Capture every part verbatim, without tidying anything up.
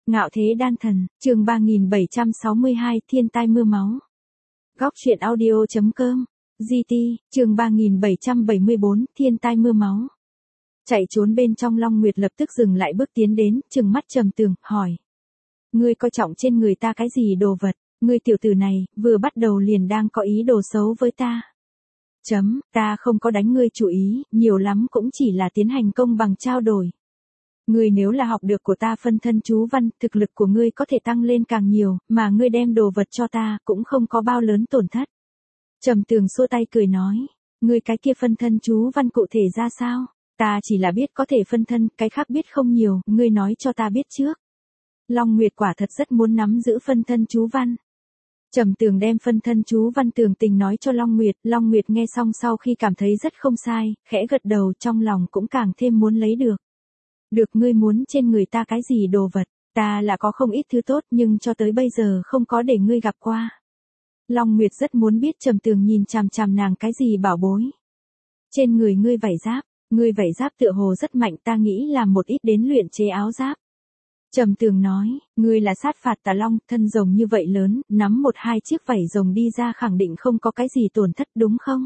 Ngạo thế đan thần, chương ba nghìn bảy trăm sáu mươi hai, thiên tai mưa máu. Góc truyện audio chấm com, giê tê, chương ba nghìn bảy trăm bảy mươi bốn, thiên tai mưa máu. Chạy trốn bên trong Long Nguyệt lập tức dừng lại bước tiến đến, trừng mắt Trầm Tường, hỏi. Ngươi coi trọng trên người ta cái gì đồ vật, ngươi tiểu tử này, vừa bắt đầu liền đang có ý đồ xấu với ta. Chấm, ta không có đánh ngươi chủ ý, nhiều lắm cũng chỉ là tiến hành công bằng trao đổi. Ngươi nếu là học được của ta phân thân chú văn, thực lực của ngươi có thể tăng lên càng nhiều, mà ngươi đem đồ vật cho ta, cũng không có bao lớn tổn thất. Trầm Tường xua tay cười nói, ngươi cái kia phân thân chú văn cụ thể ra sao? Ta chỉ là biết có thể phân thân, cái khác biết không nhiều, ngươi nói cho ta biết trước. Long Nguyệt quả thật rất muốn nắm giữ phân thân chú văn. Trầm Tường đem phân thân chú văn tường tình nói cho Long Nguyệt, Long Nguyệt nghe xong sau khi cảm thấy rất không sai, khẽ gật đầu, trong lòng cũng càng thêm muốn lấy được. Được, ngươi muốn trên người ta cái gì đồ vật, ta là có không ít thứ tốt nhưng cho tới bây giờ không có để ngươi gặp qua. Long Nguyệt rất muốn biết Trầm Tường nhìn chằm chằm nàng cái gì bảo bối. Trên người ngươi vảy giáp, ngươi vảy giáp tựa hồ rất mạnh, ta nghĩ làm một ít đến luyện chế áo giáp. Trầm Tường nói, ngươi là sát phạt tà long, thân rồng như vậy lớn, nắm một hai chiếc vảy rồng đi ra khẳng định không có cái gì tổn thất đúng không?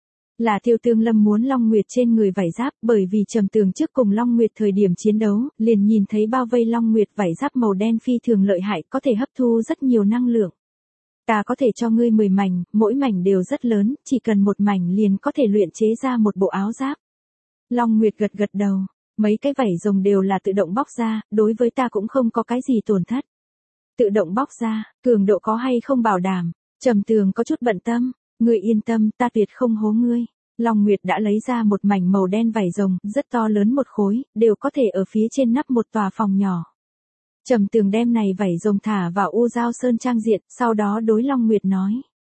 Là Tiêu Tương Lâm muốn Long Nguyệt trên người vảy giáp, bởi vì Trầm Tường trước cùng Long Nguyệt thời điểm chiến đấu, liền nhìn thấy bao vây Long Nguyệt vảy giáp màu đen phi thường lợi hại, có thể hấp thu rất nhiều năng lượng. Ta có thể cho ngươi mười mảnh, mỗi mảnh đều rất lớn, chỉ cần một mảnh liền có thể luyện chế ra một bộ áo giáp. Long Nguyệt gật gật đầu, mấy cái vảy rồng đều là tự động bóc ra, đối với ta cũng không có cái gì tổn thất. Tự động bóc ra, cường độ có hay không bảo đảm? Trầm Tường có chút bận tâm. Ngươi yên tâm, ta tuyệt không hố ngươi. Long Nguyệt đã lấy ra một mảnh màu đen vảy rồng, rất to lớn một khối, đều có thể ở phía trên nắp một tòa phòng nhỏ. Trầm Tường đem này vảy rồng thả vào U Giao Sơn trang diện, sau đó đối Long Nguyệt nói.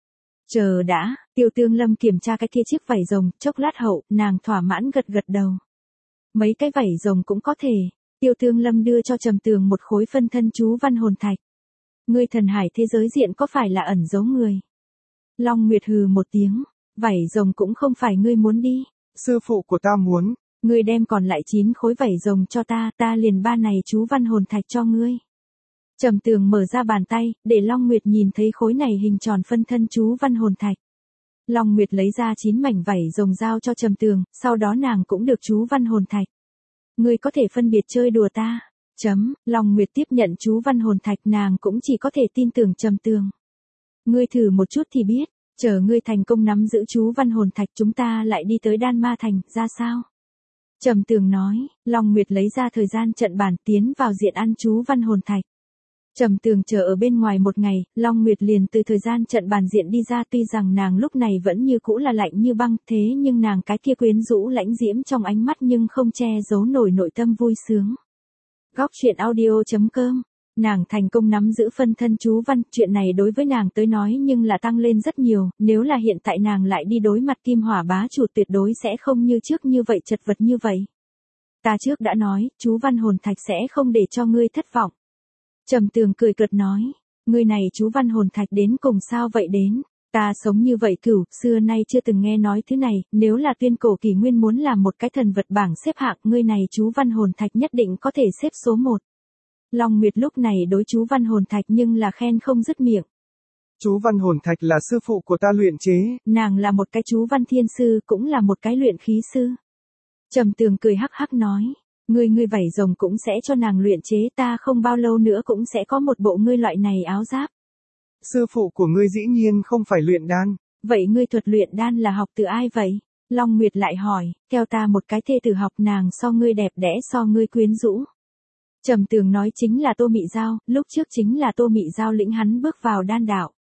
Chờ đã, Tiêu Tương Lâm kiểm tra cái kia chiếc vảy rồng, chốc lát hậu, nàng thỏa mãn gật gật đầu. Mấy cái vảy rồng cũng có thể. Tiêu Tương Lâm đưa cho Trầm Tường một khối phân thân chú văn hồn thạch. Ngươi thần hải thế giới diện có phải là ẩn giấu người? Long Nguyệt hừ một tiếng, vảy rồng cũng không phải ngươi muốn đi. Sư phụ của ta muốn. Ngươi đem còn lại chín khối vảy rồng cho ta, ta liền ba này chú văn hồn thạch cho ngươi. Trầm Tường mở ra bàn tay, để Long Nguyệt nhìn thấy khối này hình tròn phân thân chú văn hồn thạch. Long Nguyệt lấy ra chín mảnh vảy rồng giao cho Trầm Tường, sau đó nàng cũng được chú văn hồn thạch. Ngươi có thể phân biệt chơi đùa ta. Chấm, Long Nguyệt tiếp nhận chú văn hồn thạch, nàng cũng chỉ có thể tin tưởng Trầm Tường. Ngươi thử một chút thì biết, chờ ngươi thành công nắm giữ chú văn hồn thạch chúng ta lại đi tới Đan Ma Thành, ra sao? Trầm Tường nói, Long Nguyệt lấy ra thời gian trận bản tiến vào diện ăn chú văn hồn thạch. Trầm Tường chờ ở bên ngoài một ngày, Long Nguyệt liền từ thời gian trận bàn diện đi ra, tuy rằng nàng lúc này vẫn như cũ là lạnh như băng, thế nhưng nàng cái kia quyến rũ lãnh diễm trong ánh mắt nhưng không che giấu nổi nội tâm vui sướng. Góc truyện audio chấm com. Nàng thành công nắm giữ phân thân chú văn, chuyện này đối với nàng tới nói nhưng là tăng lên rất nhiều, nếu là hiện tại nàng lại đi đối mặt Kim Hỏa bá chủ tuyệt đối sẽ không như trước như vậy chật vật như vậy. Ta trước đã nói, chú văn hồn thạch sẽ không để cho ngươi thất vọng. Trầm Tường cười cợt nói, ngươi này chú văn hồn thạch đến cùng sao vậy đến, ta sống như vậy cửu, xưa nay chưa từng nghe nói thứ này, nếu là tuyên cổ kỷ nguyên muốn làm một cái thần vật bảng xếp hạng, ngươi này chú văn hồn thạch nhất định có thể xếp số một. Long Nguyệt lúc này đối chú văn hồn thạch nhưng là khen không dứt miệng. Chú văn hồn thạch là sư phụ của ta luyện chế. Nàng là một cái chú văn thiên sư, cũng là một cái luyện khí sư. Trầm Tường cười hắc hắc nói, ngươi ngươi vảy rồng cũng sẽ cho nàng luyện chế, ta không bao lâu nữa cũng sẽ có một bộ ngươi loại này áo giáp. Sư phụ của ngươi dĩ nhiên không phải luyện đan. Vậy ngươi thuật luyện đan là học từ ai vậy? Long Nguyệt lại hỏi, theo ta một cái thê tử học, nàng so ngươi đẹp đẽ, so ngươi quyến rũ. Trầm Tường nói chính là Tô Mị Giao, lúc trước chính là Tô Mị Giao lĩnh hắn bước vào đan đạo.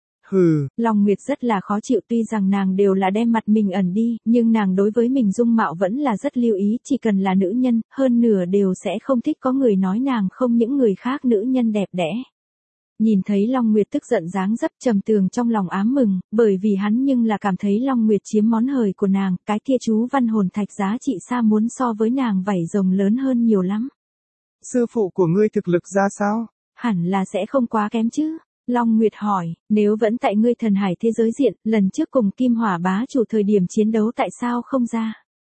Hừ. Long Nguyệt rất là khó chịu, tuy rằng nàng đều là đem mặt mình ẩn đi, nhưng nàng đối với mình dung mạo vẫn là rất lưu ý, chỉ cần là nữ nhân, hơn nửa đều sẽ không thích có người nói nàng không những người khác nữ nhân đẹp đẽ. Nhìn thấy Long Nguyệt tức giận dáng dấp, Trầm Tường trong lòng ám mừng, bởi vì hắn nhưng là cảm thấy Long Nguyệt chiếm món hời của nàng, cái kia chú văn hồn thạch giá trị xa muốn so với nàng vảy rồng lớn hơn nhiều lắm. Sư phụ của ngươi thực lực ra sao? Hẳn là sẽ không quá kém chứ. Long Nguyệt hỏi, nếu vẫn tại ngươi thần hải thế giới diện, lần trước cùng Kim Hỏa bá chủ thời điểm chiến đấu tại sao không ra?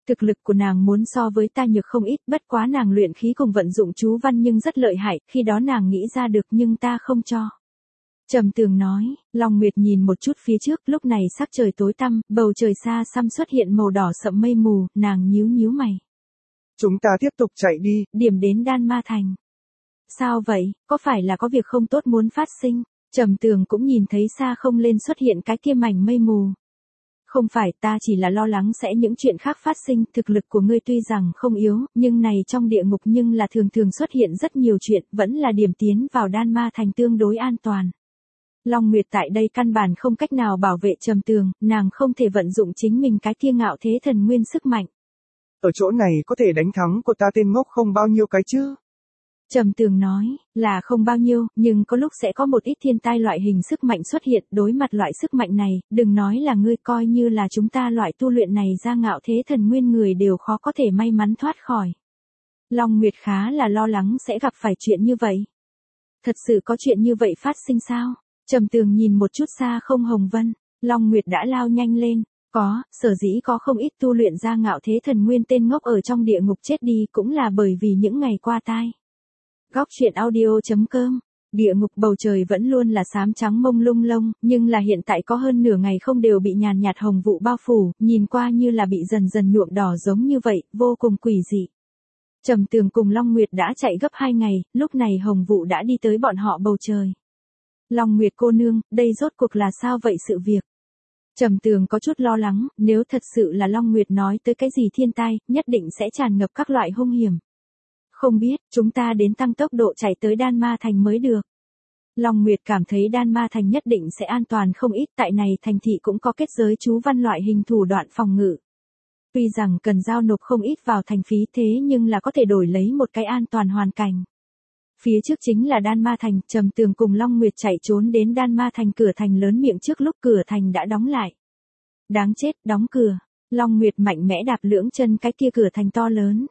Thực lực của nàng muốn so với ta nhược không ít, bất quá nàng luyện khí cùng vận dụng chú văn nhưng rất lợi hại, khi đó nàng nghĩ ra được nhưng ta không cho. Trầm Tường nói, Long Nguyệt nhìn một chút phía trước, lúc này sắc trời tối tăm, bầu trời xa xăm xuất hiện màu đỏ sậm mây mù, nàng nhíu nhíu mày. Chúng ta tiếp tục chạy đi. Điểm đến Đan Ma Thành. Sao vậy, có phải là có việc không tốt muốn phát sinh? Trầm Tường cũng nhìn thấy xa không lên xuất hiện cái kia mảnh mây mù. Không phải, ta chỉ là lo lắng sẽ những chuyện khác phát sinh, thực lực của ngươi tuy rằng không yếu, nhưng này trong địa ngục nhưng là thường thường xuất hiện rất nhiều chuyện, vẫn là điểm tiến vào Đan Ma Thành tương đối an toàn. Long Nguyệt tại đây căn bản không cách nào bảo vệ Trầm Tường, nàng không thể vận dụng chính mình cái kia ngạo thế thần nguyên sức mạnh. Ở chỗ này có thể đánh thắng của ta tên ngốc không bao nhiêu cái chứ? Trầm Tường nói, là không bao nhiêu, nhưng có lúc sẽ có một ít thiên tai loại hình sức mạnh xuất hiện, đối mặt loại sức mạnh này, đừng nói là ngươi, coi như là chúng ta loại tu luyện này ra ngạo thế thần nguyên người đều khó có thể may mắn thoát khỏi. Long Nguyệt khá là lo lắng sẽ gặp phải chuyện như vậy. Thật sự có chuyện như vậy phát sinh sao? Trầm Tường nhìn một chút xa không Hồng Vân, Long Nguyệt đã lao nhanh lên. Có, sở dĩ có không ít tu luyện ra ngạo thế thần nguyên tên ngốc ở trong địa ngục chết đi cũng là bởi vì những ngày qua tai. Góc truyện audio chấm com. Địa ngục bầu trời vẫn luôn là xám trắng mông lung lông, nhưng là hiện tại có hơn nửa ngày không đều bị nhàn nhạt hồng vụ bao phủ, nhìn qua như là bị dần dần nhuộm đỏ giống như vậy, vô cùng quỷ dị. Trầm Tường cùng Long Nguyệt đã chạy gấp hai ngày, lúc này hồng vụ đã đi tới bọn họ bầu trời. Long Nguyệt cô nương, đây rốt cuộc là sao vậy sự việc? Trầm Tường có chút lo lắng, nếu thật sự là Long Nguyệt nói tới cái gì thiên tai, nhất định sẽ tràn ngập các loại hung hiểm. Không biết, chúng ta đến tăng tốc độ chạy tới Đan Ma Thành mới được. Long Nguyệt cảm thấy Đan Ma Thành nhất định sẽ an toàn không ít, tại này thành thị cũng có kết giới chú văn loại hình thủ đoạn phòng ngự. Tuy rằng cần giao nộp không ít vào thành phí thế nhưng là có thể đổi lấy một cái an toàn hoàn cảnh. Phía trước chính là Đan Ma Thành, Trầm Tường cùng Long Nguyệt chạy trốn đến Đan Ma Thành cửa thành lớn miệng trước lúc cửa thành đã đóng lại. Đáng chết, đóng cửa. Long Nguyệt mạnh mẽ đạp lưỡng chân cái kia cửa thành to lớn.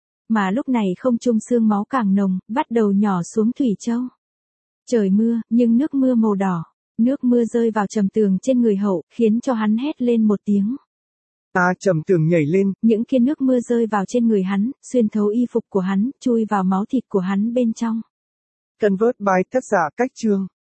Mà lúc này không trung sương máu càng nồng, bắt đầu nhỏ xuống thủy châu. Trời mưa, nhưng nước mưa màu đỏ. Nước mưa rơi vào Trầm Tường trên người hậu, khiến cho hắn hét lên một tiếng. Ta Trầm Tường nhảy lên. Những kia nước mưa rơi vào trên người hắn, xuyên thấu y phục của hắn, chui vào máu thịt của hắn bên trong. Convert by tác giả Cách Chương.